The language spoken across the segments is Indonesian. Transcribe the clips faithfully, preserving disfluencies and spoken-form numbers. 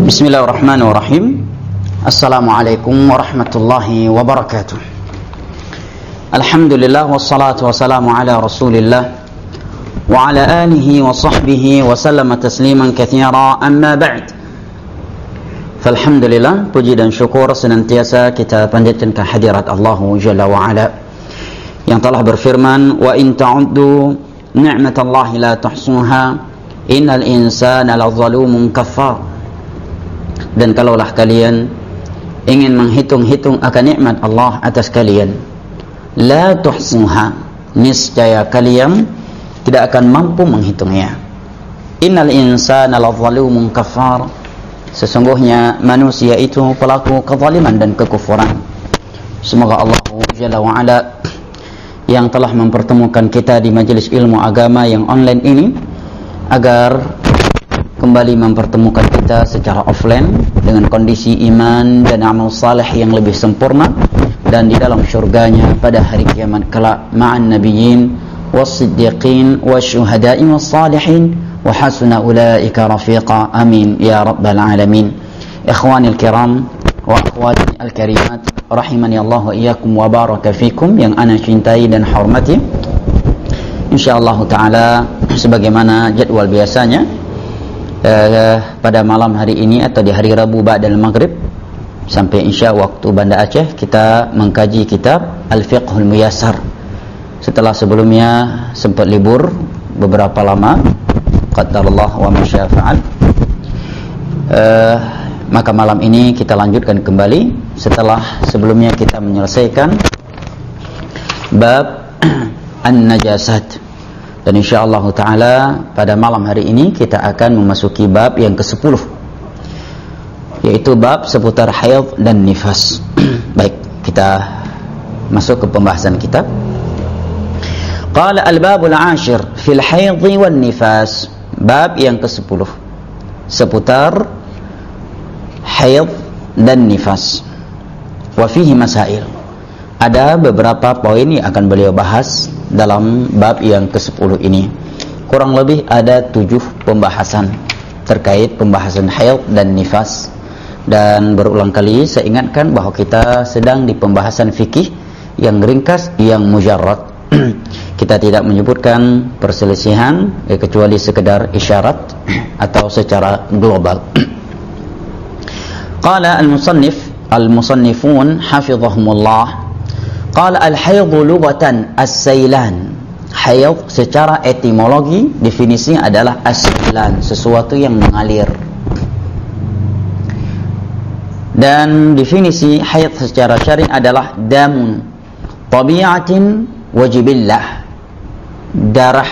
Bismillahirrahmanirrahim. Assalamualaikum warahmatullahi wabarakatuh. Alhamdulillah wassalatu wassalamu ala Rasulillah wa ala alihi wa sahbihi wa sallama tasliman katsira, amma ba'd. Falhamdulillah, puji dan syukur senantiasa kita panjatkan ke hadirat Allah Jalla wa Ala yang telah berfirman, wa in ta'uddu ni'matallahi la tuhsuha innal insana lazalumun kafar. Dan kalaulah kalian ingin menghitung-hitung akan nikmat Allah atas kalian, la tuhsuha, niscaya kalian tidak akan mampu menghitungnya. Innal insana lazalumun kafar, sesungguhnya manusia itu pelaku kezaliman dan kekufuran. Semoga Allah Jalla wa Ala yang telah mempertemukan kita di majelis ilmu agama yang online ini agar kembali mempertemukan kita secara offline dengan kondisi iman dan amal saleh yang lebih sempurna, dan di dalam syurganya pada hari kiamat kelak ma'an nabiyyin was-siddiqin wasyuhada'i was-salihin wa hasuna ulaika rafiqa. Amin ya rabbal alamin. Ikhwanil kiram wa akhwati al-karimat, rahimani Allah wa iyyakum wa baraka fikum, yang ana cintai dan hormati. Insyaallah taala sebagaimana jadwal biasanya, Uh, pada malam hari ini atau di hari Rabu ba'dal maghrib sampai Isya waktu Banda Aceh, kita mengkaji kitab Al-Fiqhul Muyassar. Setelah sebelumnya sempat libur beberapa lama, qadarullah wa masya fa'al, uh, maka malam ini kita lanjutkan kembali setelah sebelumnya kita menyelesaikan bab an-najasat. Dan insyaallah ta'ala pada malam hari ini kita akan memasuki bab yang kesepuluh, yaitu bab seputar haid dan nifas. Baik, kita masuk ke pembahasan kita. Qala al-babul ashir fil haid wan nifas, bab yang kesepuluh seputar haid dan nifas. Wa fihi masail, ada beberapa poin yang akan beliau bahas dalam bab yang kesepuluh ini. Kurang lebih ada tujuh pembahasan terkait pembahasan haid dan nifas. Dan berulang kali saya ingatkan bahwa kita sedang di pembahasan fikih yang ringkas, yang mujarrad. Kita tidak menyebutkan perselisihan eh, kecuali sekedar isyarat atau secara global. Qala al-musannif al-musannifun hafizahumullah, qala al-haidhu lughatan as-sailan. Haid secara etimologi definisinya adalah as-sailan, sesuatu yang mengalir. Dan definisi haid secara syar'i adalah damun tabi'atin wajibillah, darah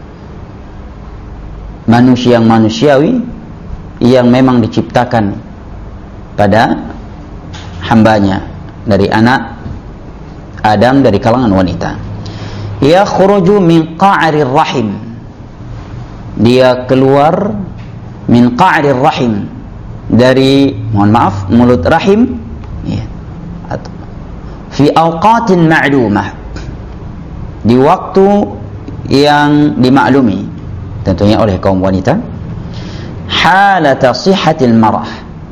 manusia yang manusiawi yang memang diciptakan pada hambanya dari anak Adam dari kalangan wanita. Ya khuruju min qa'rir rahim, dia keluar min qa'rir rahim, dari, mohon maaf, mulut rahim, ya, fi awqatin ma'lumah, di waktu yang dimaklumi tentunya oleh kaum wanita. Halata sihhatil marah,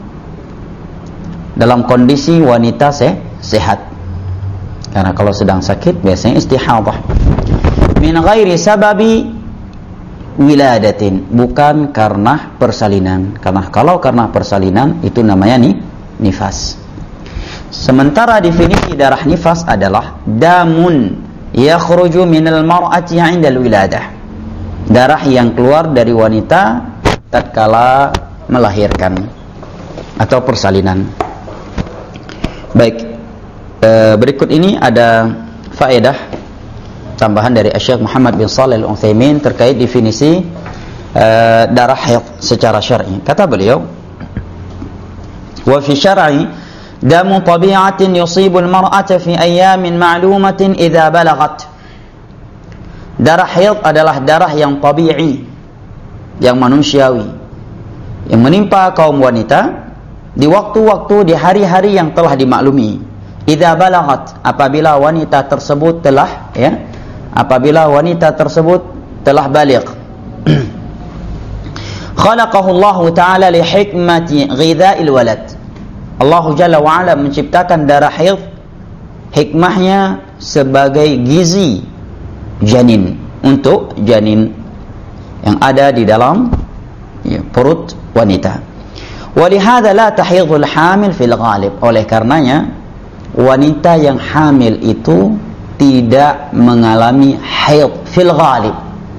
dalam kondisi wanita se sehat. Karena kalau sedang sakit biasanya istihadhah. Min ghairi sababi wiladatin, bukan karena persalinan. Karena kalau karena persalinan itu namanya nih nifas. Sementara definisi darah nifas adalah damun yakhruju minal mar'ati 'inda al-wiladah, darah yang keluar dari wanita tatkala melahirkan atau persalinan. Baik, berikut ini ada faedah tambahan dari Syekh Muhammad bin Shalih Al-Utsaimin terkait definisi uh, darah haid secara syar'i. Kata beliau, wa fi syar'i damu tabi'atin yusibu al-mar'ata fi ayyamin ma'lumatin idza balagat. Darah haid adalah darah yang tabi'i, yang manusiawi, yang menimpa kaum wanita di waktu-waktu, di hari-hari yang telah dimaklumi. Idza balagat, apabila wanita tersebut telah ya, apabila wanita tersebut telah baligh. khalaqahu Allah Ta'ala li hikmati ghidha'il walad. Allah Jalla wa Ala menciptakan darah haid, hikmahnya sebagai gizi janin, untuk janin yang ada di dalam ya, perut wanita. Walihada la tahidul hamil fil ghalib. Oleh karenanya wanita yang hamil itu tidak mengalami haid fil ghalib,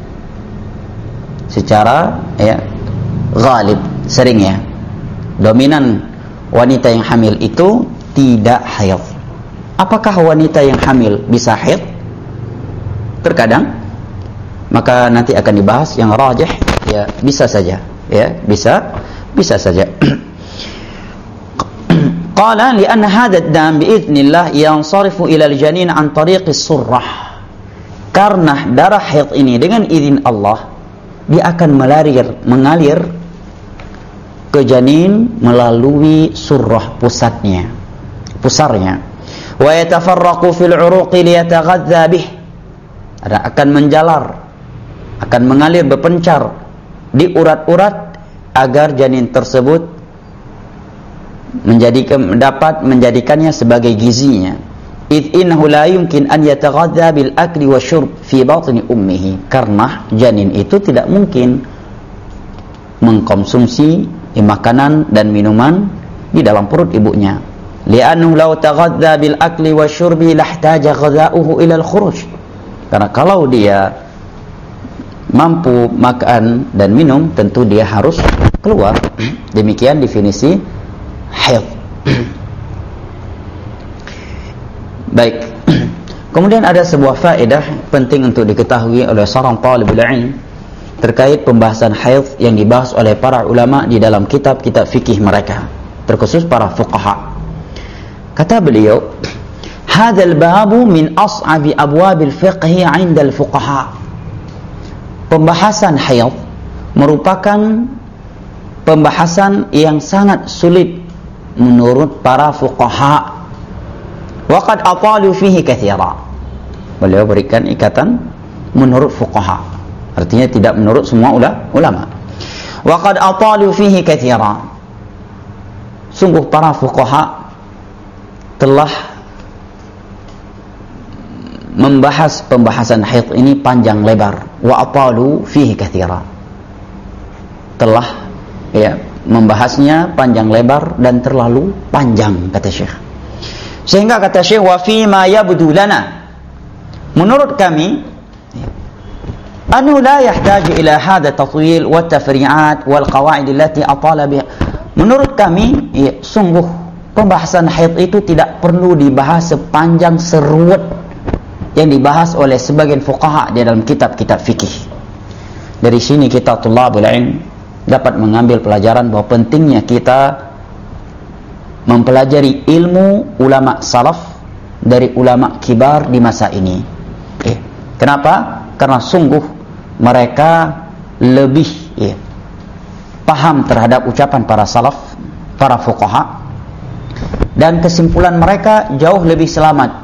secara ya ghalib, seringnya dominan wanita yang hamil itu tidak haid. Apakah wanita yang hamil bisa haid? Terkadang, maka nanti akan dibahas yang rajih ya bisa saja, ya bisa bisa saja. Qala li'anna hadha ad-dam bi'idznillah yansarifu ila al-janin an tariqi surrah. Karena darah haid ini dengan izin Allah dia akan melarir, mengalir ke janin melalui surrah, pusatnya, pusarnya. Wa yatafarraqu fil 'uruqi liyataghadza bih. Ada akan menjalar, akan mengalir, berpencar di urat-urat agar janin tersebut menjadikan, dapat menjadikannya sebagai gizinya. Idh innahu la yumkin an yataghadza bil akli wasyurb fi batni ummihi. Karena janin itu tidak mungkin mengkonsumsi makanan dan minuman di dalam perut ibunya. Li'annahu law taghadza bil akli wasyurbi lahtaja ghadha'uhu ila al khuruj. Karena kalau dia mampu makan dan minum, tentu dia harus keluar. Demikian definisi haid. Baik. Kemudian ada sebuah faedah penting untuk diketahui oleh seorang talibul ilm terkait pembahasan haid yang dibahas oleh para ulama di dalam kitab-kitab fikih mereka, terkhusus para fuqaha. Kata beliau, hadzal babu min as'abi abwabil fiqhi 'inda al-fuqaha. Pembahasan haid merupakan pembahasan yang sangat sulit menurut para fuqaha. Wa qad atalu fihi katsira. Beliau berikan ikatan menurut fuqaha. Artinya tidak menurut semua ulama. Wa qad atalu fihi katsira. Sungguh para fuqaha telah membahas pembahasan haid ini panjang lebar. Wa atalu fihi katsira. Telah ya membahasnya panjang lebar dan terlalu panjang, kata Syekh. Sehingga kata Syekh, wa fi ma yabdu lana, menurut kami أنه لا يحتاج إلى هذا التطويل والتفريعات والقواعد التي أطال بها. Menurut kami, ya, sungguh pembahasan haid itu tidak perlu dibahas sepanjang seruat yang dibahas oleh sebagian fuqaha di dalam kitab-kitab fikih. Dari sini kita tulabul ilm dapat mengambil pelajaran bahwa pentingnya kita mempelajari ilmu ulama salaf dari ulama kibar di masa ini. Eh, kenapa? Karena sungguh mereka lebih ya, paham terhadap ucapan para salaf, para fuqaha, dan kesimpulan mereka jauh lebih selamat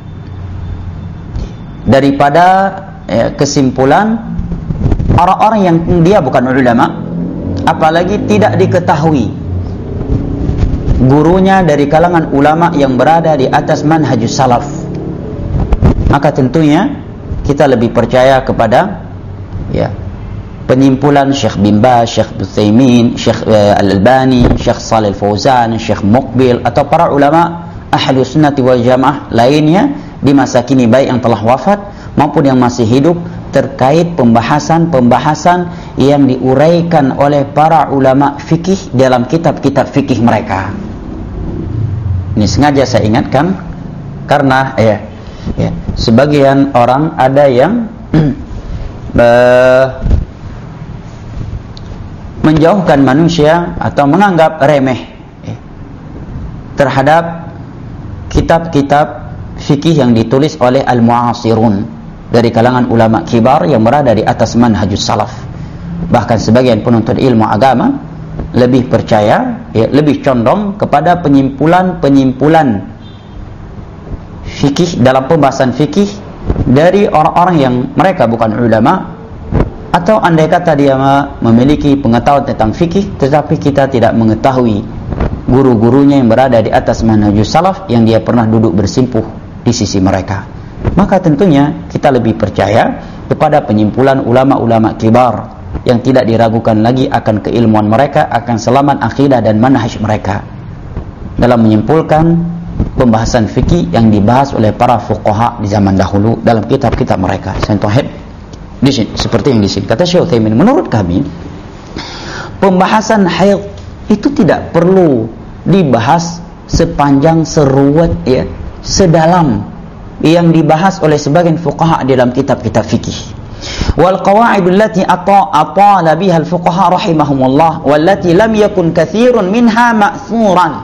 daripada ya, kesimpulan orang-orang yang dia bukan ulama, apalagi tidak diketahui gurunya dari kalangan ulama yang berada di atas manhajus salaf. Maka tentunya kita lebih percaya kepada ya penyimpulan Syekh bin Baz, Syekh Utsaimin, Syekh uh, Al-Albani, Syekh Shalih Al-Fauzan, Syekh Muqbil, atau para ulama Ahlus Sunnah wal Jamaah lainnya di masa kini, baik yang telah wafat maupun yang masih hidup, terkait pembahasan-pembahasan yang diuraikan oleh para ulama fikih dalam kitab-kitab fikih mereka. Ini sengaja saya ingatkan karena ya, ya sebagian orang ada yang Uh, menjauhkan manusia atau menganggap remeh eh, terhadap kitab-kitab fikih yang ditulis oleh al-mu'asirun dari kalangan ulama kibar yang berada di atas manhajus salaf. Bahkan sebagian penuntut ilmu agama lebih percaya, ya, lebih condong kepada penyimpulan-penyimpulan fikih dalam pembahasan fikih dari orang-orang yang mereka bukan ulama, Atau andai kata dia memiliki pengetahuan tentang fikih, tetapi kita tidak mengetahui guru-gurunya yang berada di atas manhajus salaf yang dia pernah duduk bersimpuh di sisi mereka, maka tentunya kita lebih percaya kepada penyimpulan ulama-ulama kibar yang tidak diragukan lagi akan keilmuan mereka, akan selamat akidah dan manhaj mereka dalam menyimpulkan pembahasan fikih yang dibahas oleh para fuqaha di zaman dahulu dalam kitab-kitab mereka. Contoh di sini, seperti yang di sini kata Syekh Utsaimin, menurut kami pembahasan haid itu tidak perlu dibahas sepanjang seruat ya, sedalam yang dibahas oleh sebagian fuqaha dalam kitab-kitab fikih. Wal qawaidul lati atala biha al fuqaha rahimahumullah wallati lam yakun katsirun minha ma'thuran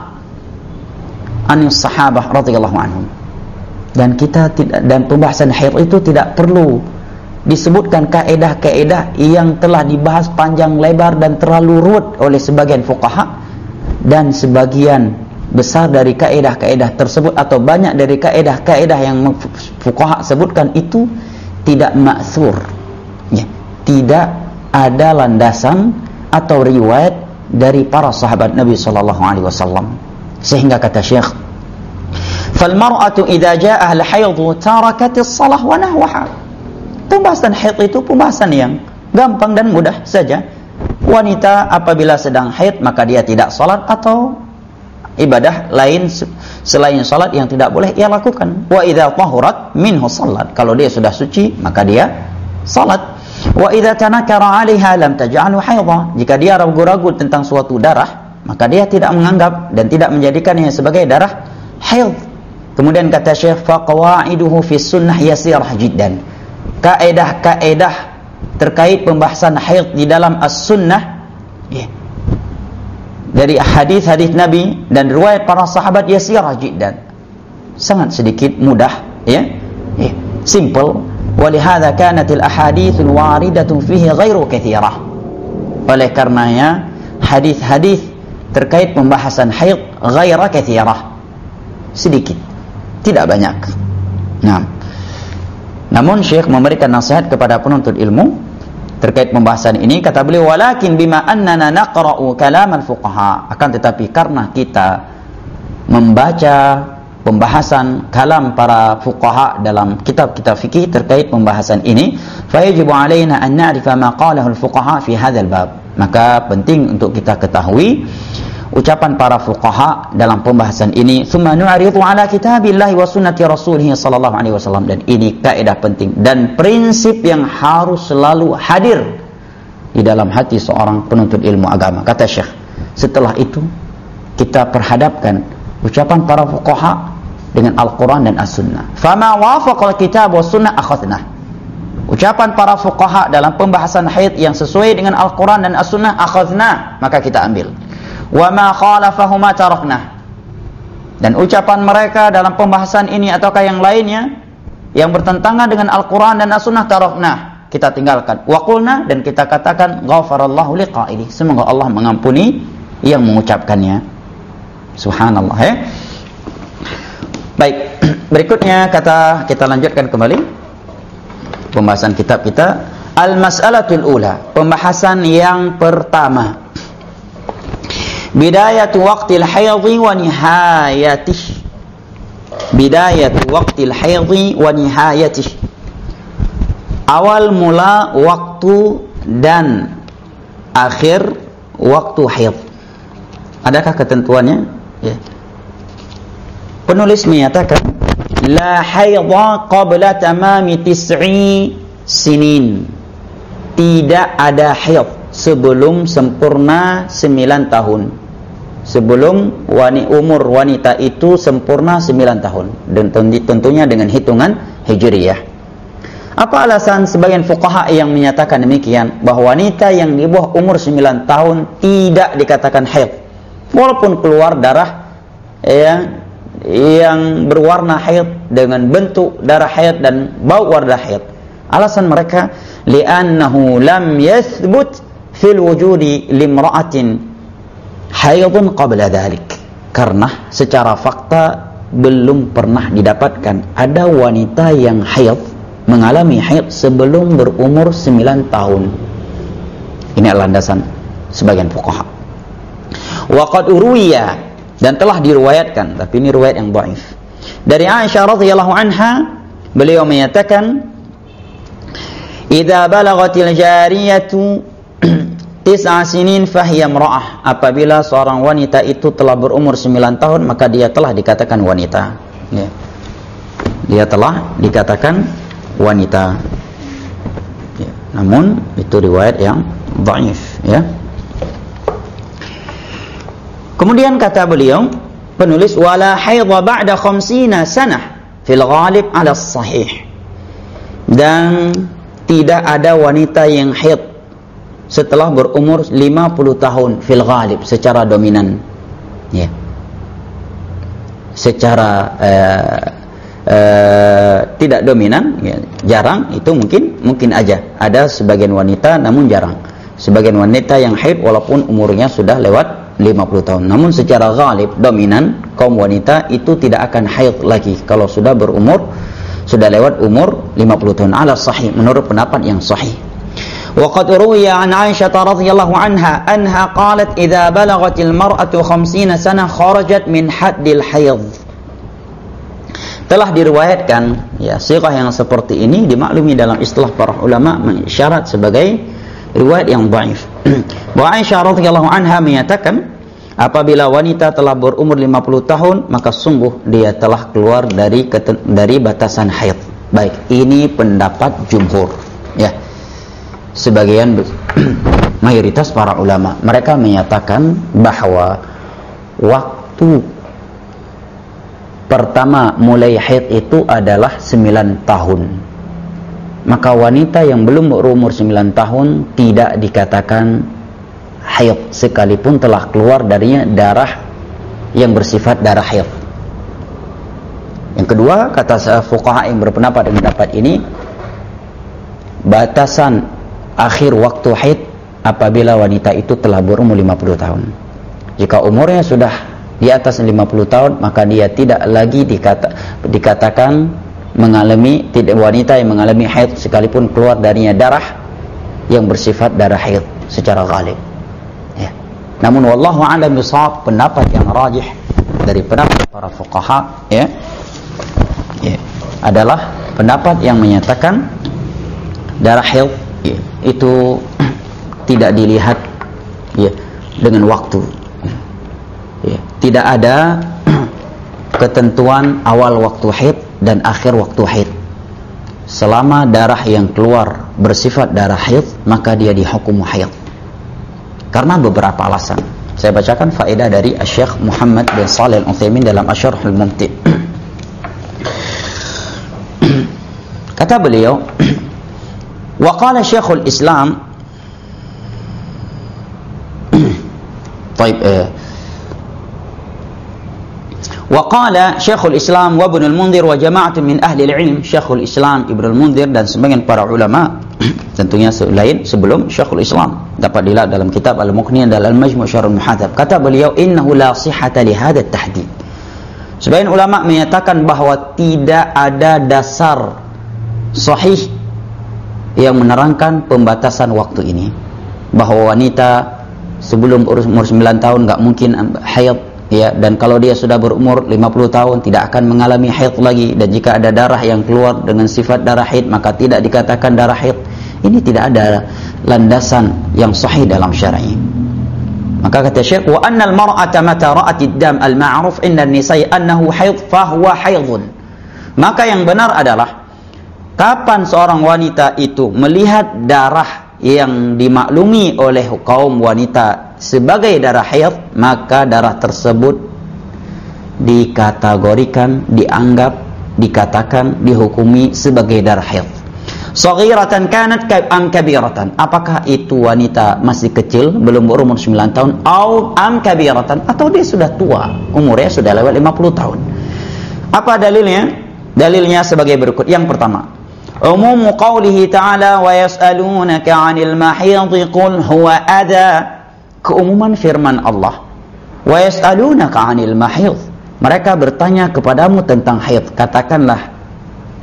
an sahabah radhiyallahu anhum. Dan kita tidak, dan pembahasan haid itu tidak perlu disebutkan kaedah-kaedah yang telah dibahas panjang lebar dan terlalu ruwet oleh sebagian fuqaha, dan sebagian besar dari kaedah-kaedah tersebut atau banyak dari kaedah-kaedah yang fuqaha sebutkan itu tidak ma'thur ya, tidak ada landasan atau riwayat dari para sahabat Nabi sallallahu alaihi wasallam. Sehingga kata Syekh, fal mar'atu idza jaa'a al-hayd tarakat as-salah wa nahwaha. Pembahasan haid itu pembahasan yang gampang dan mudah saja. Wanita apabila sedang haid maka dia tidak salat atau ibadah lain selain salat yang tidak boleh ia lakukan. Wa idza tahurat minhu salat. Kalau dia sudah suci maka dia salat. Wa idza tanakara 'alaiha lam taj'alhu haidha. Jika dia ragu-ragu tentang suatu darah, maka dia tidak menganggap dan tidak menjadikannya sebagai darah haid. Kemudian kata Syekh, fa qawaiduhu fi sunnah yasirah jiddan. Kaedah-kaedah terkait pembahasan haid di dalam as-sunnah ya, dari hadis-hadis Nabi dan riwayat para sahabat yasirah jiddan, sangat sedikit, mudah ya, ya simple. Walihada kanat al-ahaditsul waridatun fihi ghairu katsirah. Oleh karenanya hadis-hadis terkait pembahasan haid ghairu katsirah, sedikit, tidak banyak. Nah, namun Syekh memberikan nasihat kepada penuntut ilmu terkait pembahasan ini. Kata beliau, walakin bima annana naqra'u kalam al-fuqaha, akan tetapi karena kita membaca pembahasan kalam para fuqaha dalam kitab-kitab fikih terkait pembahasan ini, fa yajibu alaina an na'rifa ma qalahu al-fuqaha fi hadzal bab. Maka penting untuk kita ketahui ucapan para fuqaha dalam pembahasan ini. Tsumma nu'ridu ala kitabillahi wa sunnati rasulih sallallahu alaihi wasallam. Dan ini kaidah penting dan prinsip yang harus selalu hadir di dalam hati seorang penuntut ilmu agama. Kata Syekh, setelah itu kita perhadapkan ucapan para fuqaha dengan Al-Quran dan As-Sunnah. Fama wafaqal kitab wa sunnah akhadnah. Ucapan para fuqaha dalam pembahasan haid yang sesuai dengan Al-Quran dan As-Sunnah akhadnah, maka kita ambil. Wa ma khalafahuma taraknah. Dan ucapan mereka dalam pembahasan ini ataukah yang lainnya yang bertentangan dengan Al-Quran dan As-Sunnah taraknah, kita tinggalkan. Wa qulna, dan kita katakan ghafarallahu liqa'ili, semoga Allah mengampuni yang mengucapkannya. Subhanallah ya. Baik, berikutnya kata kita lanjutkan kembali pembahasan kitab kita. Al-mas'alatul ula, pembahasan yang pertama. Bidayatu waqtil haidhi wa nihayatih. Bidayatu waqtil haidhi wa nihayatih. Awal mula waktu dan akhir waktu haid. Adakah ketentuannya? Ya. Penulis menyatakan la haidha qabla tamami tis'i sinin. Tidak ada haid sebelum sempurna sembilan tahun. Sebelum wanita, umur wanita itu sempurna sembilan tahun, dan tentunya dengan hitungan hijriyah. Apa alasan sebagian fuqaha yang menyatakan demikian, bahwa wanita yang di bawah umur sembilan tahun tidak dikatakan haid walaupun keluar darah yang yang berwarna haid dengan bentuk darah haid dan bau warna haid? Alasan mereka, li'annahu lam yathbut fil wujudi limra'atin haidun qabla dhalik. Karena secara fakta belum pernah didapatkan ada wanita yang haid mengalami haid sebelum berumur sembilan tahun. Ini adalah landasan sebagian fuqaha. Wa qad uruwiya, dan telah diriwayatkan, tapi ini riwayat yang dhaif, dari Aisyah radhiyallahu anha, beliau menyatakan, idza balagatil jariyatu tis'a sinin fahiya imra'ah, apabila seorang wanita itu telah berumur sembilan tahun, maka dia telah dikatakan wanita. Ya. Dia telah dikatakan wanita. Ya. Namun itu riwayat yang dhaif, ya. Kemudian kata beliau, penulis, wala haidha ba'da khamsina sanah fil ghalib ala sahih, dan tidak ada wanita yang haid setelah berumur lima puluh tahun fil ghalib, secara dominan, ya. Secara uh, uh, tidak dominan, ya, jarang, itu mungkin mungkin aja ada sebagian wanita, namun jarang. Sebagian wanita yang haid walaupun umurnya sudah lewat lima puluh tahun. Namun secara ghalib, dominan, kaum wanita itu tidak akan haid lagi kalau sudah berumur, sudah lewat umur lima puluh tahun, ala sahih, menurut pendapat yang sahih. Wa qad ruwiya an Aisyah radhiyallahu anha anha qalat idza balagatil mar'atu khamsina sana kharajat min haddil haid. Telah diriwayatkan, ya, sighah yang seperti ini dimaklumi dalam istilah para ulama mengisyarat sebagai riwayat yang dhaif. Bahwa Aisyah radhiyallahu anha menyatakan, apabila wanita telah berumur lima puluh tahun, maka sungguh dia telah keluar dari dari batasan haid. Baik, ini pendapat jumhur, ya. Sebagian mayoritas para ulama, mereka menyatakan bahwa waktu pertama mulai haid itu adalah sembilan tahun. Maka wanita yang belum berumur sembilan tahun tidak dikatakan haid sekalipun telah keluar darinya darah yang bersifat darah haid. Yang kedua, kata fuqaha yang berpendapat dengan pendapat ini, batasan akhir waktu haid apabila wanita itu telah berumur lima puluh tahun. Jika umurnya sudah di atas lima puluh tahun, maka dia tidak lagi dikata, dikatakan mengalami, tidak, wanita yang mengalami haid sekalipun keluar darinya darah yang bersifat darah haid secara ghalib, ya. Namun wallahu a'lam bishawab, pendapat yang rajih dari pendapat para fuqaha, ya, ya, adalah pendapat yang menyatakan darah haid, ya, itu tidak dilihat, ya, dengan waktu, ya. Tidak ada ketentuan awal waktu haid dan akhir waktu haid. Selama darah yang keluar bersifat darah haid, maka dia dihukum haid. Karena beberapa alasan. Saya bacakan faedah dari Syekh Muhammad bin Shalih Al-Utsaimin dalam Asy-Syarhul Mumti'. Kata beliau, wa qala Syekhul Islam, baik, eh, wa qala Syekhul Islam wa Ibnu al-Munzir wa jama'atun min ahli al-ilm. Syekhul Islam, Ibnu al-Munzir dan sebagian para ulama, tentunya lain sebelum Syekhul Islam, dapat dilihat dalam kitab Al-Mughni dan Al-Majmu' Syarh al-Muhadzab. Kata beliau, innahu la sihhata li hadha at-tahdid. Sebagian ulama menyatakan bahwa tidak ada dasar sahih yang menerangkan pembatasan waktu ini, bahwa wanita sebelum umur sembilan tahun enggak mungkin haid, ya, dan kalau dia sudah berumur lima puluh tahun tidak akan mengalami haid lagi, dan jika ada darah yang keluar dengan sifat darah haid maka tidak dikatakan darah haid. Ini tidak ada landasan yang sahih dalam syar'i. Maka kata Syekh, wa annal mar'ata mata ra'at ad-dam al-ma'ruf inda an-nisa'i annahu haid fa huwa haidun. Maka yang benar adalah kapan seorang wanita itu melihat darah yang dimaklumi oleh kaum wanita sebagai darah haid, maka darah tersebut dikategorikan, dianggap, dikatakan, dihukumi sebagai darah haid. Saghiratan kanat am kabiratan, apakah itu wanita masih kecil belum berumur sembilan tahun, au am kabiratan, atau dia sudah tua, umurnya sudah lewat lima puluh tahun. Apa dalilnya? Dalilnya sebagai berikut. Yang pertama, umum qawlihi ta'ala wa yas'alunaka 'anil mahidh qul huwa adha. Keumuman firman Allah, wa yas'alunaka 'anil mahidh, mereka bertanya kepadamu tentang haid, katakanlah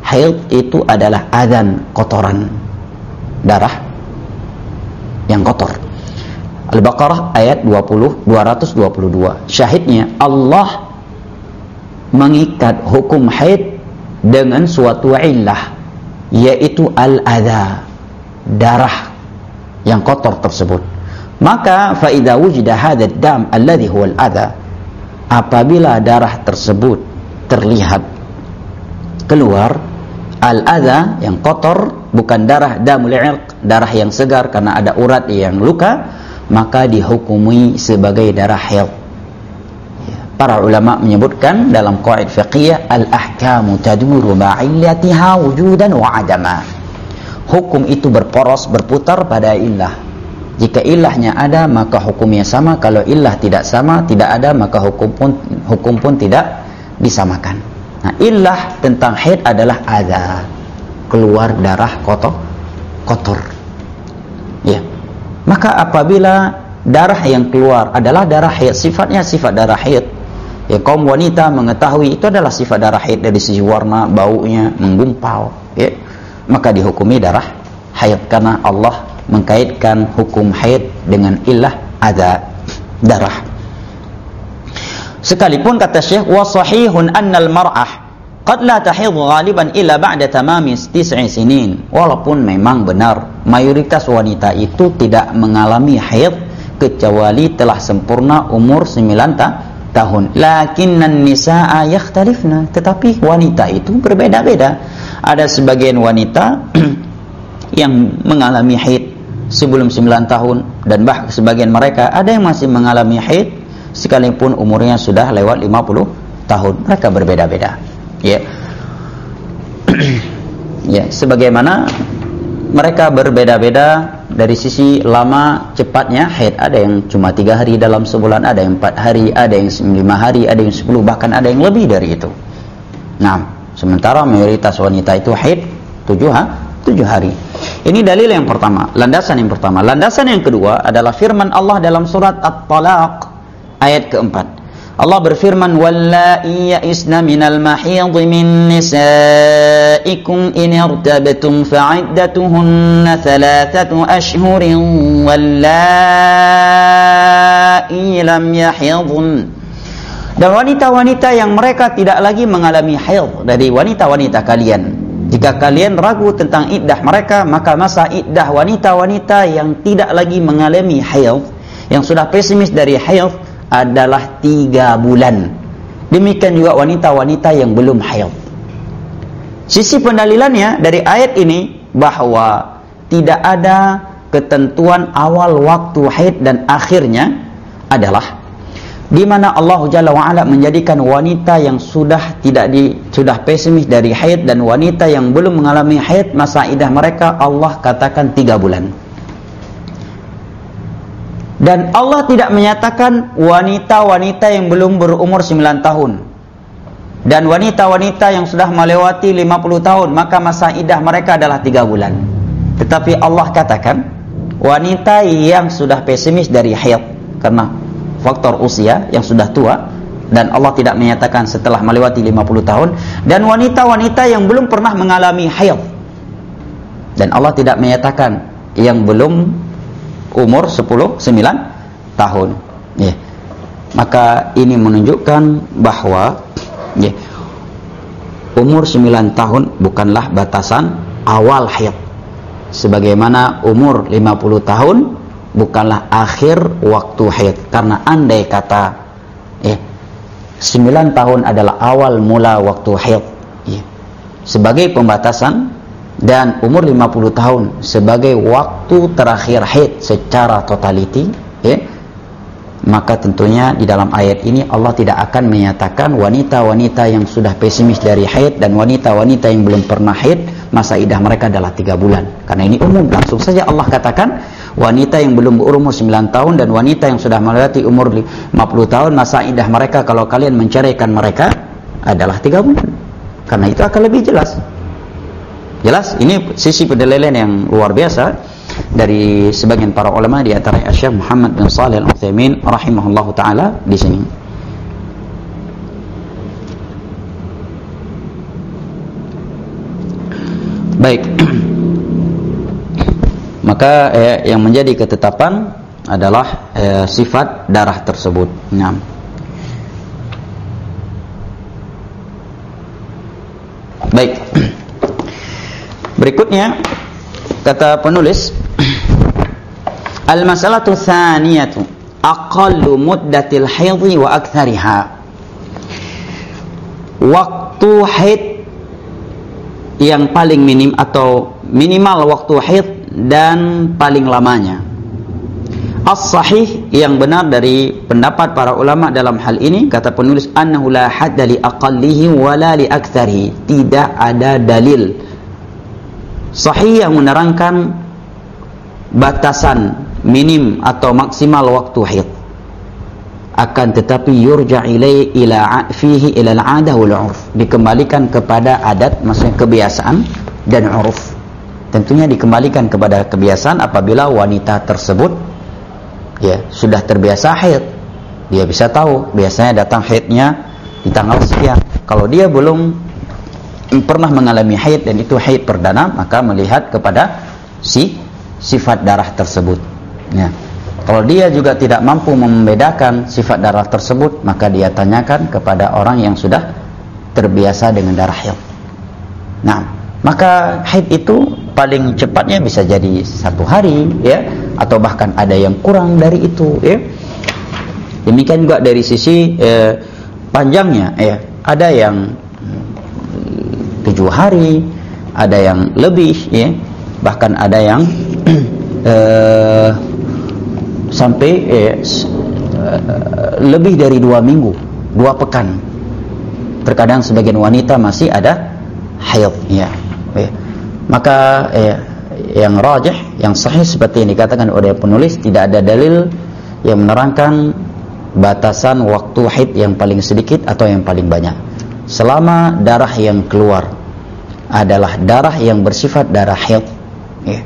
haid itu adalah adzan, kotoran, darah yang kotor. Al-Baqarah ayat dua puluh, dua dua puluh dua. Syahidnya Allah mengikat hukum haid dengan suatu illah, yaitu al-adha, darah yang kotor tersebut. Maka fa idza wujida hadha ad-dam alladhi huwa al-adha, apabila darah tersebut terlihat keluar, al-adha yang kotor, bukan darah damul irq, darah yang segar karena ada urat yang luka, maka dihukumi sebagai darah haid. Para ulama menyebutkan dalam qaid fiqhiyah, al-ahkamu taduru ma'illatiha wujudan wa adama. Hukum itu berporos, berputar pada illah. Jika ilahnya ada, maka hukumnya sama. Kalau ilah tidak sama, tidak ada, maka hukum pun hukum pun tidak disamakan. Nah, ilah tentang haid adalah adza, keluar darah kotor, kotor. Ya. Maka apabila darah yang keluar adalah darah haid, sifatnya sifat darah haid, ya kaum wanita mengetahui itu adalah sifat darah haid dari sisi warna, baunya menggumpal, ya, maka dihukumi darah haid karena Allah mengkaitkan hukum haid dengan ilah adza, darah. Sekalipun kata Syekh, wa sahihun annal mar'ah qad la tahid ghaliban illa ba'da tamami tis'i sinin. Walaupun memang benar mayoritas wanita itu tidak mengalami haid kecuali telah sempurna umur sembilan tahun. Lakinnan nisaa yakhtalifna, tetapi wanita itu berbeda-beda. Ada sebagian wanita yang mengalami haid sebelum sembilan tahun, dan bahkan sebagian mereka ada yang masih mengalami haid sekalipun umurnya sudah lewat lima puluh tahun. Mereka berbeda-beda. Ya. Ya, sebagaimana mereka berbeda-beda dari sisi lama cepatnya haid. Ada yang cuma tiga hari dalam sebulan, ada yang empat hari, ada yang lima hari, ada yang sepuluh, bahkan ada yang lebih dari itu. Nah, sementara mayoritas wanita itu haid tujuh, ha? tujuh hari. Ini dalil yang pertama, landasan yang pertama. Landasan yang kedua adalah firman Allah dalam surat At-Talaq ayat keempat. Allah berfirman, wallai ya'isna minal mahidhi min nisaikum in irtabtum fa'iddatuhunna thalathatu ashhurin wallai lam yahidhun. Dan wanita-wanita yang mereka tidak lagi mengalami haid dari wanita-wanita kalian, jika kalian ragu tentang iddah mereka, maka masa iddah wanita-wanita yang tidak lagi mengalami haid, yang sudah pesimis dari haid, adalah tiga bulan. Demikian juga wanita-wanita yang belum haid. Sisi pendalilannya dari ayat ini bahwa tidak ada ketentuan awal waktu haid dan akhirnya adalah di mana Allah Jalla wa Ala menjadikan wanita yang sudah tidak di sudah pesimis dari haid dan wanita yang belum mengalami haid, masa iddah mereka Allah katakan tiga bulan. Dan Allah tidak menyatakan wanita-wanita yang belum berumur sembilan tahun dan wanita-wanita yang sudah melewati lima puluh tahun maka masa iddah mereka adalah tiga bulan. Tetapi Allah katakan wanita yang sudah pesimis dari haid karena faktor usia yang sudah tua, dan Allah tidak menyatakan setelah melewati lima puluh tahun, dan wanita-wanita yang belum pernah mengalami haid, dan Allah tidak menyatakan yang belum umur sepuluh, sembilan tahun. Ya. Maka ini menunjukkan bahwa ya, umur sembilan tahun bukanlah batasan awal haid. Sebagaimana umur lima puluh tahun bukanlah akhir waktu haid. Karena andai kata ya, sembilan tahun adalah awal mula waktu haid ya, sebagai pembatasan, dan umur lima puluh tahun sebagai waktu terakhir haid secara totality ya, maka tentunya di dalam ayat ini Allah tidak akan menyatakan wanita-wanita yang sudah pesimis dari haid dan wanita-wanita yang belum pernah haid masa iddah mereka adalah tiga bulan, karena ini umum. Langsung saja Allah katakan wanita yang belum berumur sembilan tahun dan wanita yang sudah melewati umur lima puluh tahun masa iddah mereka kalau kalian menceraikan mereka adalah tiga bulan, karena itu akan lebih jelas. Jelas, ini sisi pendalilan yang luar biasa dari sebagian para ulama, di antara Syekh Muhammad bin Shalih Al-Utsaimin rahimahullahu taala di sini. Baik. Maka eh, yang menjadi ketetapan adalah eh, sifat darah tersebut. Nah. Baik. Berikutnya kata penulis, al-masalatu tsaniyatu aqallu muddatil haidhi wa aktsariha. Waktu haid yang paling minim atau minimal waktu haid dan paling lamanya. As-sahih, yang benar dari pendapat para ulama dalam hal ini, kata penulis, annahu la hadda li aqallihi wa la li aktsarihi. Tidak ada dalil sahih yang menerangkan batasan minim atau maksimal waktu haid. Akan tetapi yurja ilai ila fihi ila al-'adah wal 'urf, dikembalikan kepada adat, maksudnya kebiasaan dan 'urf. Tentunya dikembalikan kepada kebiasaan apabila wanita tersebut ya sudah terbiasa haid. Dia bisa tahu biasanya datang haidnya di tanggal sekian. Kalau dia belum pernah mengalami haid dan itu haid perdana, maka melihat kepada si sifat darah tersebut. Ya. Kalau dia juga tidak mampu membedakan sifat darah tersebut, maka dia tanyakan kepada orang yang sudah terbiasa dengan darah haid. Nah, maka haid itu paling cepatnya bisa jadi satu hari, ya, atau bahkan ada yang kurang dari itu, ya. Demikian juga dari sisi eh, panjangnya, ya. Ada yang tujuh hari, ada yang lebih, ya. Bahkan ada yang eh, sampai eh, lebih dari dua minggu, dua pekan. Terkadang sebagian wanita masih ada haid, ya. Ya. Maka eh, yang rajih, yang sahih seperti yang dikatakan oleh penulis, tidak ada dalil yang menerangkan batasan waktu haid yang paling sedikit atau yang paling banyak. Selama darah yang keluar adalah darah yang bersifat darah haid, ya.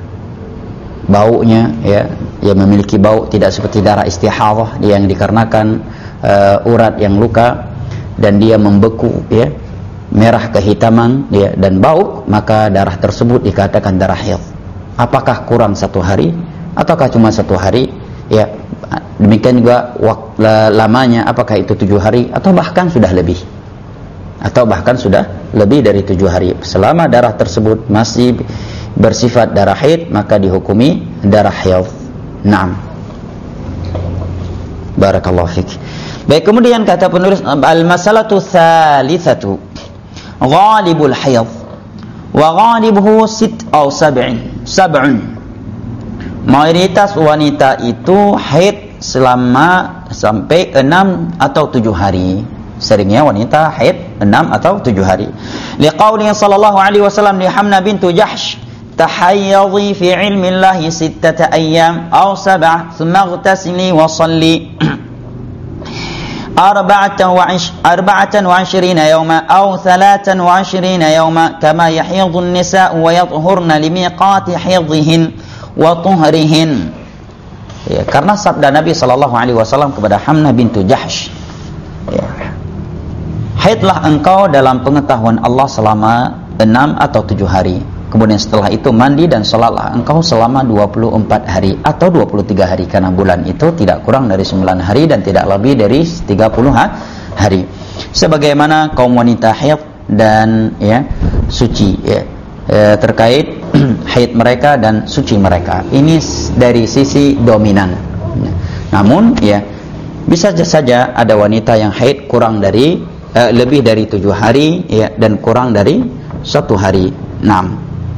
Baunya, ya, yang memiliki bau tidak seperti darah istihadhah yang dikarenakan uh, urat yang luka dan dia membeku, ya, merah kehitaman, ya, dan bau, maka darah tersebut dikatakan darah haid. Apakah kurang satu hari ataukah cuma satu hari, ya. Demikian juga waktu lamanya, apakah itu tujuh hari atau bahkan sudah lebih, atau bahkan sudah lebih dari tujuh hari. Selama darah tersebut masih bersifat darah haid, maka dihukumi darah haid. Naam. Barakallahu fik. Baik, kemudian kata penulis, al-masalatu tsalitsatu ghalibul haid wa ghalibuhu sit aw sab'in sab'un. Mayoritas wanita itu haid selama sampai enam atau tujuh hari. Seringnya wanita haid enam atau tujuh hari. Liqauli sallallahu alaihi wasallam li Hamna bintu Jahsh, tahayyadhi fi ilmi Allahi sittata ayyam aw sab'a thumma ightasili wa salli arba'atan wa arba'atan wa ishrina yawma aw thalathan wa ishrina yawma kama yahyidhu an-nisaa'u wa yadhhurna limiqati haydhihin wa tuhrihin. Ya, karena sabda Nabi sallallahu alaihi wasallam kepada Hamna bintu Jahsh, ya, haidlah engkau dalam pengetahuan Allah selama enam atau tujuh hari. Kemudian setelah itu mandi dan sholatlah engkau selama dua puluh empat hari atau dua puluh tiga hari, karena bulan itu tidak kurang dari sembilan hari dan tidak lebih dari tiga puluh hari. Sebagaimana kaum wanita haid dan, ya, suci, ya, e, terkait haid mereka dan suci mereka. Ini dari sisi dominan. Namun, ya, bisa saja ada wanita yang haid kurang dari e, lebih dari tujuh hari, ya, dan kurang dari satu hari. Naam.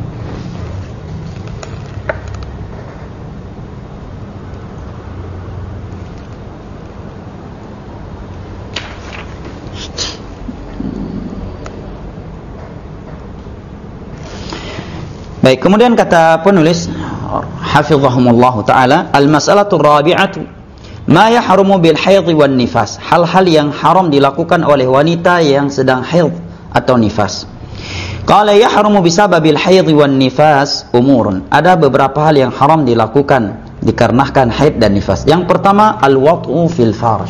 Baik, kemudian kata penulis hafizahumullah taala, al-mas'alatu rabi'atu ma yahrumu bil haidh wan nifas. Hal-hal yang haram dilakukan oleh wanita yang sedang haid atau nifas. Qala yahrumu bisababil haidh wan nifas umurun. Ada beberapa hal yang haram dilakukan dikarenakan haid dan nifas. Yang pertama, al-wat'u fil farj.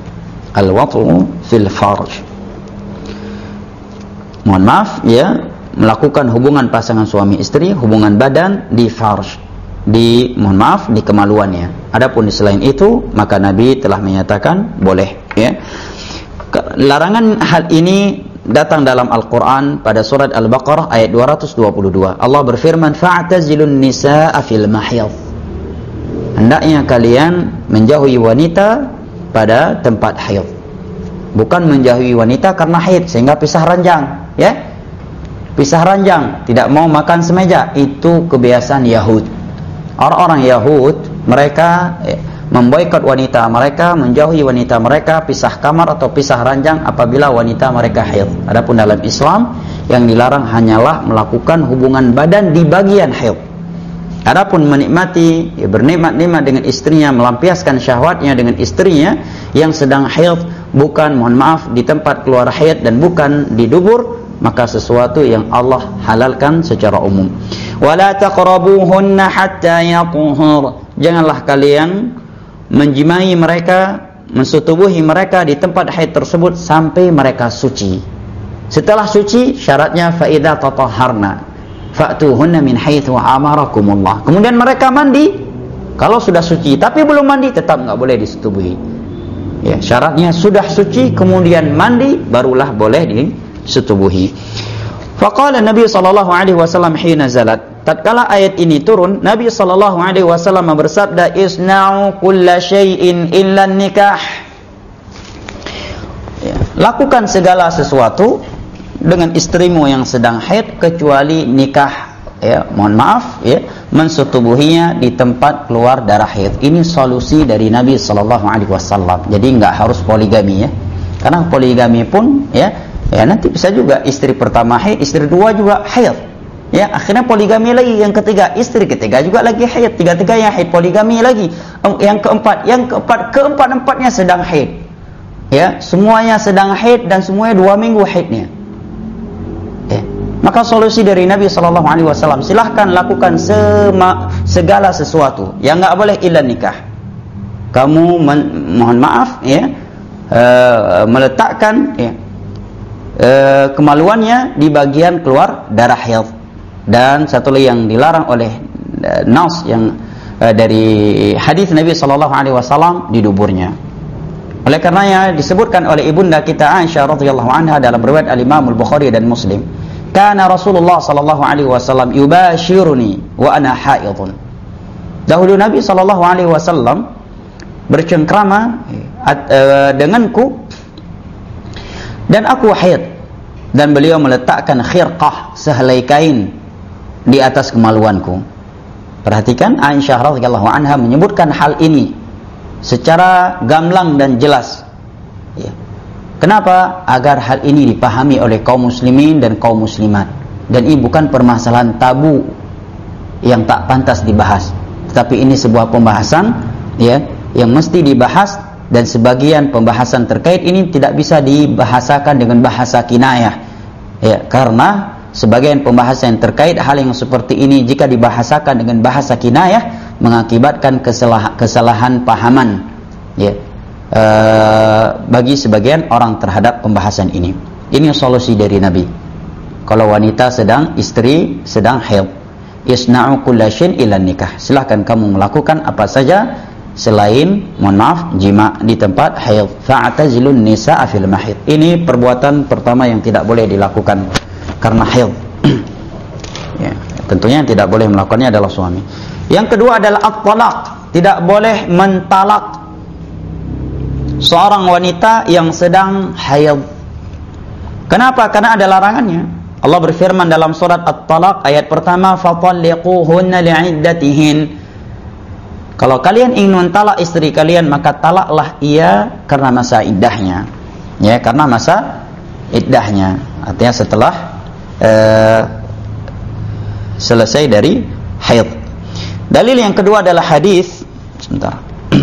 Al-wat'u fil farj. Mohon maaf, ya, melakukan hubungan pasangan suami istri, hubungan badan di farj, di mohon maaf di kemaluannya. Adapun di selain itu maka Nabi telah menyatakan boleh, ya. Larangan hal ini datang dalam Al-Quran pada surat Al-Baqarah ayat dua ratus dua puluh dua. Allah berfirman, fa'tazilun nisa'a fil mahiyad. Hendaknya kalian menjauhi wanita pada tempat haid. Bukan menjauhi wanita karena haid sehingga pisah ranjang, ya. Pisah ranjang, tidak mau makan semeja, itu kebiasaan Yahud. Orang-orang Yahud, mereka eh, memboikot wanita mereka, menjauhi wanita mereka, pisah kamar atau pisah ranjang apabila wanita mereka haid. Adapun dalam Islam yang dilarang hanyalah melakukan hubungan badan di bagian haid. Adapun menikmati, ya, bernikmat-nikmat dengan istrinya, melampiaskan syahwatnya dengan istrinya yang sedang haid, bukan, mohon maaf, di tempat keluar haid dan bukan di dubur, maka sesuatu yang Allah halalkan secara umum. Wala taqrabuhunna hatta yatuhur. Janganlah kalian menjimai mereka, mensetubuhi mereka di tempat haid tersebut sampai mereka suci. Setelah suci, syaratnya fa idza tatahharna fa'tuhunna min haitsu amarakumullah. Kemudian mereka mandi. Kalau sudah suci tapi belum mandi, tetap enggak boleh disetubuhi. Ya, syaratnya sudah suci kemudian mandi barulah boleh disetubuhi. Faqala Nabi sallallahu alaihi wasallam hina zalat. Tatkala ayat ini turun, Nabi sallallahu alaihi wasallam bersabda, "Isna'u kulla syai'in illa nikah." Ya, lakukan segala sesuatu dengan istrimu yang sedang haid kecuali nikah, ya, mohon maaf, ya, mensetubuhinya di tempat keluar darah haid. Ini solusi dari Nabi sallallahu alaihi wasallam. Jadi enggak harus poligami, ya. Karena poligami pun, ya, ya nanti bisa juga istri pertama haid, istri dua juga haid. Ya, akhirnya poligami lagi, yang ketiga, istri ketiga juga lagi haid, tiga-tiga yang haid, poligami lagi. Yang keempat, yang keempat, keempat-empatnya sedang haid. Ya, semuanya sedang haid dan semuanya dua minggu haidnya. Ya. Maka solusi dari Nabi sallallahu alaihi wasallam, silahkan lakukan sema, segala sesuatu yang enggak boleh illa nikah. Kamu men, mohon maaf, ya, uh, meletakkan, ya, uh, kemaluannya di bagian keluar darah haid. Dan satu lagi yang dilarang oleh uh, nas yang uh, dari hadis Nabi sallallahu alaihi wasallam di duburnya. Oleh karenanya disebutkan oleh ibunda kita Aisyah radhiyallahu anha dalam riwayat al-Imam al-Bukhari dan Muslim, kana Rasulullah sallallahu alaihi wasallam yubashiruni wa ana haidun. Dahulu Nabi sallallahu alaihi wasallam bercengkrama uh, denganku dan aku haid, dan beliau meletakkan khirqah, sehelai kain, di atas kemaluanku. Perhatikan, Aisyah radhiyallahu anha menyebutkan hal ini secara gamblang dan jelas, ya. Kenapa? Agar hal ini dipahami oleh kaum muslimin dan kaum muslimat. Dan ini bukan permasalahan tabu yang tak pantas dibahas, tetapi ini sebuah pembahasan, ya, yang mesti dibahas. Dan sebagian pembahasan terkait ini tidak bisa dibahasakan dengan bahasa kinayah, ya, karena sebagian pembahasan yang terkait hal yang seperti ini jika dibahasakan dengan bahasa kinayah mengakibatkan kesalahan, kesalahan pahaman, ya, e, bagi sebagian orang terhadap pembahasan ini. Ini solusi dari Nabi. Kalau wanita sedang, istri sedang haid, isna'u kulla syai'in illa nikah. Silahkan kamu melakukan apa saja selain, mohon maaf, jima di tempat haid. Fa'tazilun nisa'a fil mahid. Ini perbuatan pertama yang tidak boleh dilakukan karena haid. Ya, tentunya yang tidak boleh melakukannya adalah suami. Yang kedua adalah at-talaq. Tidak boleh mentalak seorang wanita yang sedang haid. Kenapa? Karena ada larangannya. Allah berfirman dalam surat At-Talaq ayat pertama, fatalliquhunna li'iddatihin. Kalau kalian ingin mentalak istri kalian, maka talaklah ia karena masa iddahnya. Ya, karena masa iddahnya. Artinya setelah uh, selesai dari haid. Dalil yang kedua adalah hadis. Sebentar.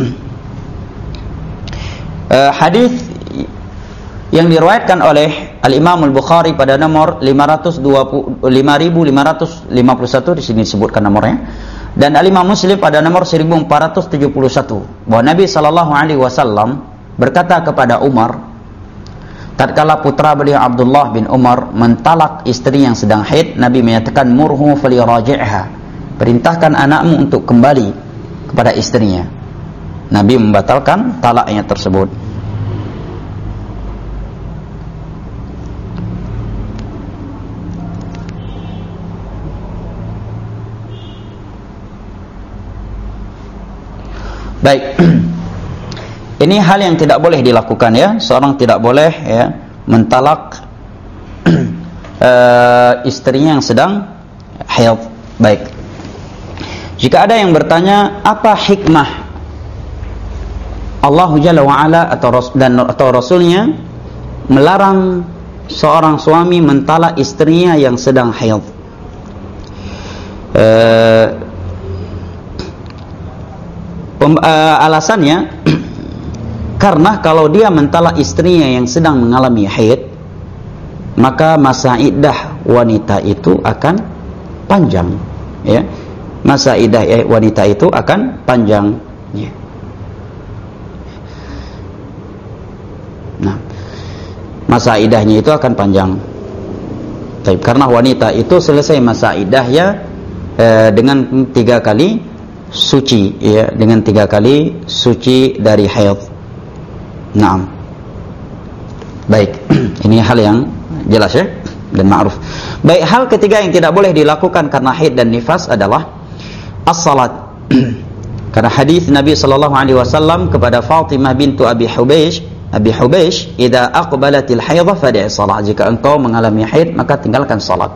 uh, hadis yang diriwayatkan oleh Al-Imam Al-Bukhari pada nomor lima ribu lima ratus lima puluh satu, di sini disebutkan nomornya. Dan Al-Imam Muslim pada nomor seribu empat ratus tujuh puluh satu, bahwa Nabi sallallahu alaihi wasallam berkata kepada Umar, tatkala putra beliau Abdullah bin Umar mentalak istri yang sedang haid, Nabi menyatakan murhu falyuraji'ha, perintahkan anakmu untuk kembali kepada istrinya. Nabi membatalkan talaknya tersebut. Baik. Ini hal yang tidak boleh dilakukan ya. Seorang tidak boleh ya mentalak uh, istrinya yang sedang haid. Baik. Jika ada yang bertanya, apa hikmah Allah Jalla wa Ala atau Ras dan atau Rasulnya melarang seorang suami mentalak istrinya yang sedang haid? Uh, Pem, uh, alasannya karena kalau dia mentalak istrinya yang sedang mengalami haid, maka masa iddah wanita itu akan panjang ya. Masa iddah wanita itu akan panjang ya. Nah, masa iddahnya itu akan panjang. Tapi karena wanita itu selesai masa iddahnya eh, dengan tiga kali suci ya, dengan tiga kali suci dari haid. Naam. Baik, ini hal yang jelas ya dan ma'ruf. Baik, hal ketiga yang tidak boleh dilakukan karena haid dan nifas adalah as-salat. Karena hadis Nabi sallallahu alaihi wasallam kepada Fatimah bintu Abi Hubeish, Abi Hubeish, "Idza aqbalatil haidha fadi'i salat." Jika engkau mengalami haid, maka tinggalkan salat.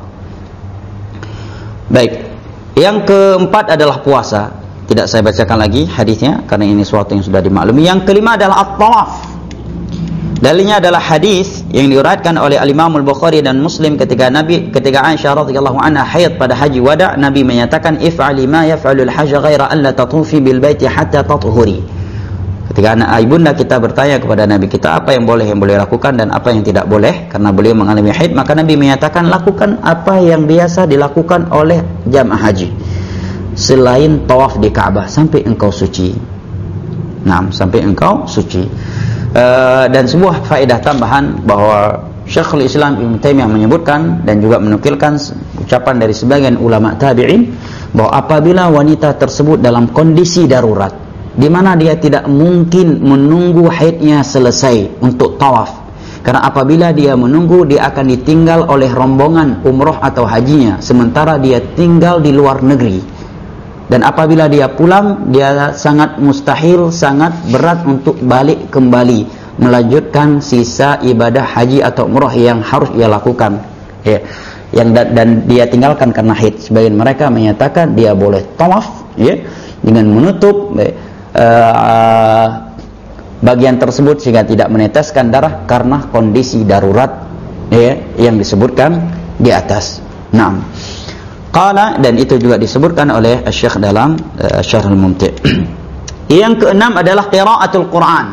Baik. Yang keempat adalah puasa. Tidak saya bacakan lagi hadisnya karena ini sesuatu yang sudah dimaklumi. Yang kelima adalah at-tawaf. Dalilnya adalah hadis yang diriwayatkan oleh Al-Imam Al-Bukhari dan Muslim ketika Nabi ketika Aisyah radhiyallahu anha haid pada haji wada, Nabi menyatakan if'ali ma yaf'alul hajj ghaira an la tatufi bil baiti hatta tathuri. Ketika anak ibunda kita bertanya kepada Nabi kita apa yang boleh yang boleh lakukan dan apa yang tidak boleh karena beliau mengalami haid, maka Nabi menyatakan lakukan apa yang biasa dilakukan oleh jamaah haji selain tawaf di Ka'bah sampai engkau suci. Nah, sampai engkau suci. Uh, dan sebuah faedah tambahan bahwa Syekhul Islam Ibnu Taimiyah menyebutkan dan juga menukilkan ucapan dari sebagian ulama tabi'in bahwa apabila wanita tersebut dalam kondisi darurat di mana dia tidak mungkin menunggu haidnya selesai untuk tawaf, karena apabila dia menunggu dia akan ditinggal oleh rombongan umroh atau hajinya sementara dia tinggal di luar negeri. Dan apabila dia pulang, dia sangat mustahil, sangat berat untuk balik kembali melanjutkan sisa ibadah haji atau umrah yang harus ia lakukan. Ya, yang dan, dan dia tinggalkan karena haid. Sebagian mereka menyatakan dia boleh tawaf, ya, dengan menutup ya, uh, bagian tersebut sehingga tidak meneteskan darah karena kondisi darurat ya, yang disebutkan di atas. Naam. Qala, dan itu juga disebutkan oleh Syekh dalam uh, Syarhul Mumti'. Yang keenam adalah qiraatul Quran.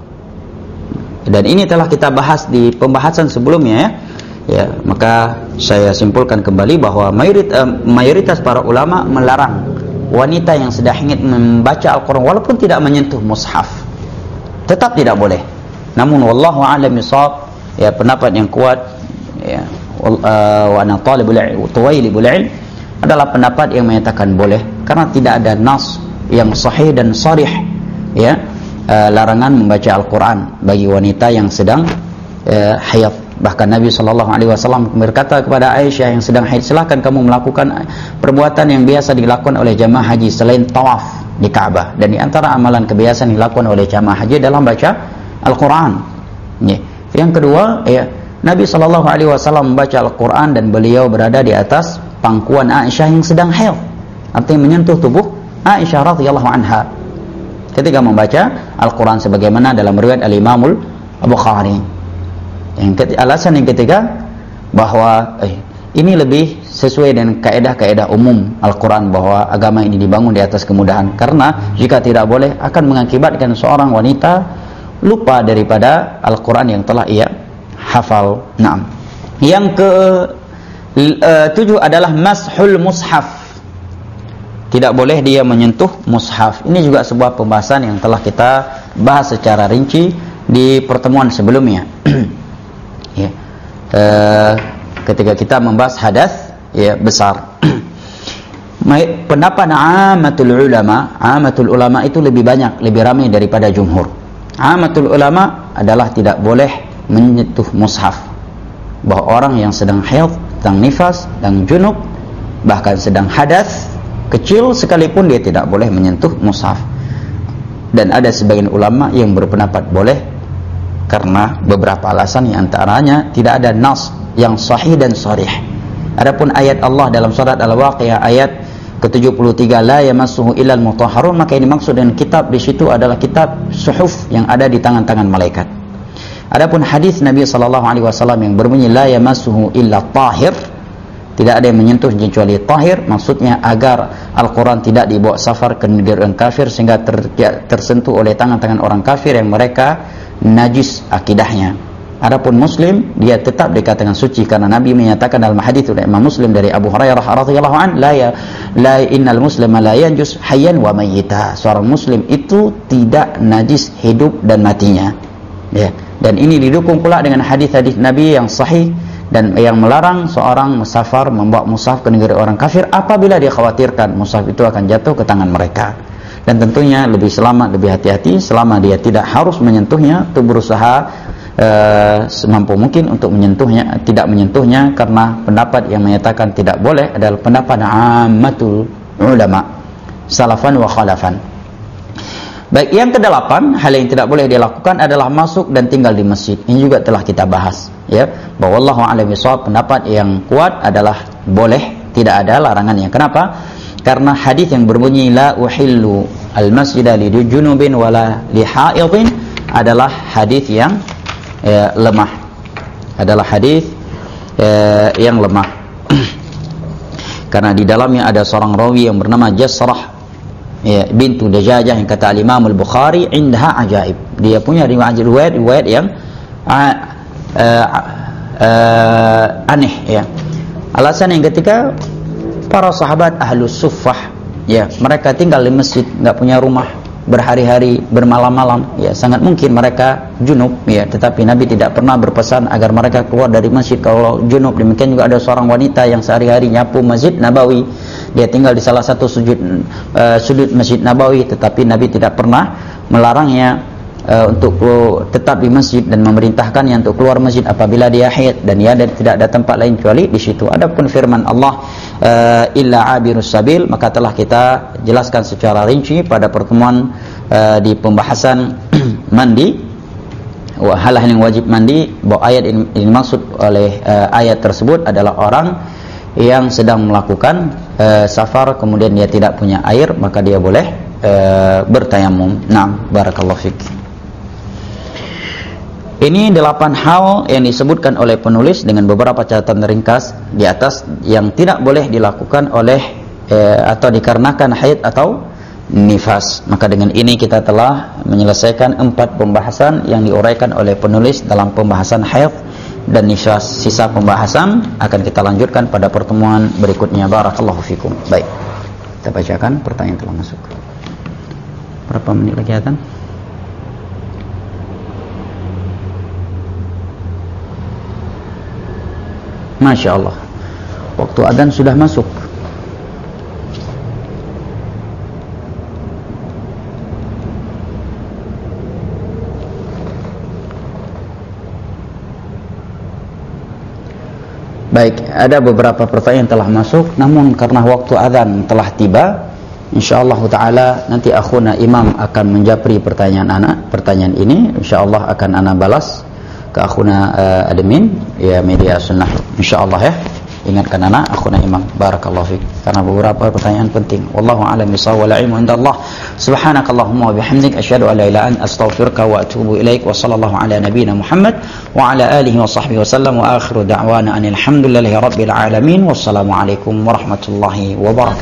Dan ini telah kita bahas di pembahasan sebelumnya ya. Ya, maka saya simpulkan kembali bahwa mayoritas, uh, mayoritas para ulama melarang wanita yang sedang ingin membaca Al-Quran walaupun tidak menyentuh mushaf. Tetap tidak boleh. Namun wallahu a'lam bishawab, ya pendapat yang kuat ya uh, wa ana talibul ilm tuwailibul ilm adalah pendapat yang menyatakan boleh karena tidak ada nas yang sahih dan sharih ya uh, larangan membaca Al-Quran bagi wanita yang sedang uh, haid. Bahkan Nabi sallallahu alaihi wasallam berkata kepada Aisyah yang sedang haid, silakan kamu melakukan perbuatan yang biasa dilakukan oleh jamaah haji selain tawaf di Ka'bah. Dan di antara amalan kebiasaan dilakukan oleh jamaah haji dalam baca Al-Quran ya. Yang kedua ya, Nabi sallallahu alaihi wasallam membaca Al-Quran dan beliau berada di atas pangkuan Aisyah yang sedang haid, artinya menyentuh tubuh Aisyah radhiyallahu anha ketika membaca Al-Quran sebagaimana dalam riwayat Al-Imamul Bukhari. Yang ketiga, alasan yang ketiga bahwa eh, ini lebih sesuai dengan kaedah-kaedah umum Al-Quran bahwa agama ini dibangun di atas kemudahan, karena jika tidak boleh akan mengakibatkan seorang wanita lupa daripada Al-Quran yang telah ia hafal. Naam. Yang ke Uh, tujuh adalah mashul mushaf. Tidak boleh dia menyentuh mushaf. Ini juga sebuah pembahasan yang telah kita bahas secara rinci di pertemuan sebelumnya. uh, ketika kita membahas hadas ya besar. Pendapat amatul ulama, amatul ulama itu lebih banyak, lebih ramai daripada jumhur. Amatul ulama adalah tidak boleh menyentuh mushaf. Bahwa orang yang sedang haid, sedang nifas, sedang junub, bahkan sedang hadas kecil sekalipun dia tidak boleh menyentuh mushaf. Dan ada sebagian ulama yang berpendapat boleh karena beberapa alasan, yang antaranya tidak ada nas yang sahih dan sharih. Adapun ayat Allah dalam surat Al-Waqiah ayat ke tujuh puluh tiga, la yamassuhu illal mutahharun, maka ini maksud dengan kitab di situ adalah kitab suhuf yang ada di tangan-tangan malaikat. Adapun hadis Nabi sallallahu alaihi wasallam yang berbunyi la yamassuhu illa tahir, tidak ada yang menyentuh kecuali tahir, maksudnya agar Al-Quran tidak dibawa safar ke negeri orang kafir sehingga ter, tersentuh oleh tangan-tangan orang kafir yang mereka najis akidahnya. Adapun muslim, dia tetap dikatakan suci karena Nabi menyatakan dalam hadis dari Imam Muslim dari Abu Hurairah radhiyallahu an, la ya la innal muslima la yanjus hayyan wa mayyita. Seorang muslim itu tidak najis hidup dan matinya. Ya. Dan ini didukung pula dengan hadis-hadis Nabi yang sahih dan yang melarang seorang musafir membawa mushaf ke negeri orang kafir apabila dia khawatirkan mushaf itu akan jatuh ke tangan mereka. Dan tentunya lebih selamat, lebih hati-hati selama dia tidak harus menyentuhnya, itu berusaha Uh, semampu mungkin untuk menyentuhnya, tidak menyentuhnya, karena pendapat yang menyatakan tidak boleh adalah pendapat ammatul ulama salafan wa khalafan. Baik, yang kedelapan, hal yang tidak boleh dilakukan adalah masuk dan tinggal di masjid. Ini juga telah kita bahas ya, bahwa wallahu a'lam bishawab, pendapat yang kuat adalah boleh, tidak ada larangannya. Kenapa? Karena hadis yang berbunyi la uhillu al-masjida li junubin wala li haidin adalah hadis yang Ya, lemah, adalah hadis ya, yang lemah karena di dalamnya ada seorang rawi yang bernama Jasrah ya, bintu Dajajah, yang kata Imam Al-Bukhari indaha ajaib, dia punya riwayat riwayat yang uh, uh, uh, aneh ya. Alasan yang ketiga, para sahabat ahlus suffah ya, mereka tinggal di masjid, nggak punya rumah, berhari-hari, bermalam-malam ya, sangat mungkin mereka junub ya, tetapi Nabi tidak pernah berpesan agar mereka keluar dari masjid kalau junub. Demikian juga ada seorang wanita yang sehari-hari nyapu Masjid Nabawi, dia tinggal di salah satu sujud uh, sudut Masjid Nabawi, tetapi Nabi tidak pernah melarangnya uh, untuk tetap di masjid dan memerintahkannya untuk keluar masjid apabila dia haid dan dia tidak ada tempat lain kecuali di situ. Adapun firman Allah uh, illa abirus sabil, maka telah kita jelaskan secara rinci pada pertemuan uh, di pembahasan mandi, hal-hal yang wajib mandi, bahwa ayat ini, ini maksud oleh uh, ayat tersebut adalah orang yang sedang melakukan uh, safar kemudian dia tidak punya air, maka dia boleh uh, bertayamum. Naam, barakallahu fik. Ini delapan hal yang disebutkan oleh penulis dengan beberapa catatan ringkas di atas yang tidak boleh dilakukan oleh eh, atau dikarenakan haid atau nifas. Maka dengan ini kita telah menyelesaikan empat pembahasan yang diuraikan oleh penulis dalam pembahasan haid dan nifas. Sisa pembahasan akan kita lanjutkan pada pertemuan berikutnya. Barakallahu fikum. Baik, kita bacakan pertanyaan telah masuk. Berapa menit lagi adzan? Masya Allah, waktu adzan sudah masuk. Baik, ada beberapa pertanyaan telah masuk, namun karena waktu adzan telah tiba, insyaallah taala nanti akhuna Imam akan menjapri pertanyaan anak. Pertanyaan ini insyaallah akan ana balas ke akhuna uh, admin ya media sunnah, insyaallah ya. Ingatkan anak akhuna Imam, barakallahu fik, karena beberapa pertanyaan penting. Wallahu a'lam bishawab, wal ilmu indallah. Subhanakallahumma wa bihamdik, asyhadu an la ilaha illa anta, astaghfiruka wa atubu ilaik. Wa sallallahu ala nabiyyina Muhammad wa ala alihi wa sahbihi wasallam, wa akhiru da'wana anil hamdulillahi rabbil alamin. Wassalamu alaikum warahmatullahi wabarakatuh.